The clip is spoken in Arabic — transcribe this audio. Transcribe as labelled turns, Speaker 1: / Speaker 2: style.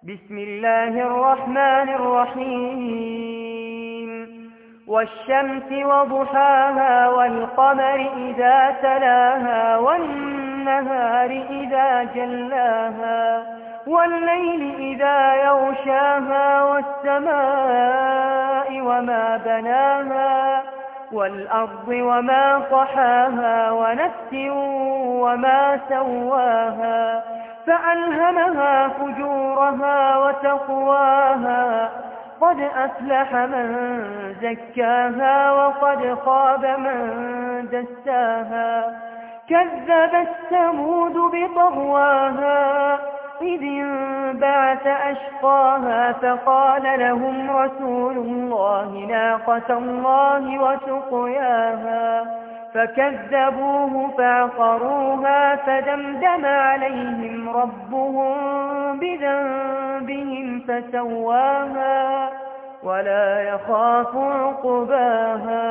Speaker 1: بسم الله الرحمن الرحيم والشمس وضحاها والقمر إذا تلاها والنهار إذا جلاها والليل إذا يغشاها والسماء وما بناها والأرض وما طحاها ونفس وما سواها فألهمها فجورها وتقواها قد أفلح من زكاها وقد خاب من دساها كذبت ثمود بطغواها إذ انبعث أشقاها فقال لهم رسول الله ناقة الله وسقياها فكذبوه فعقروها فدمدم عليهم ربهم بذنبهم فسواها ولا يخاف عقباها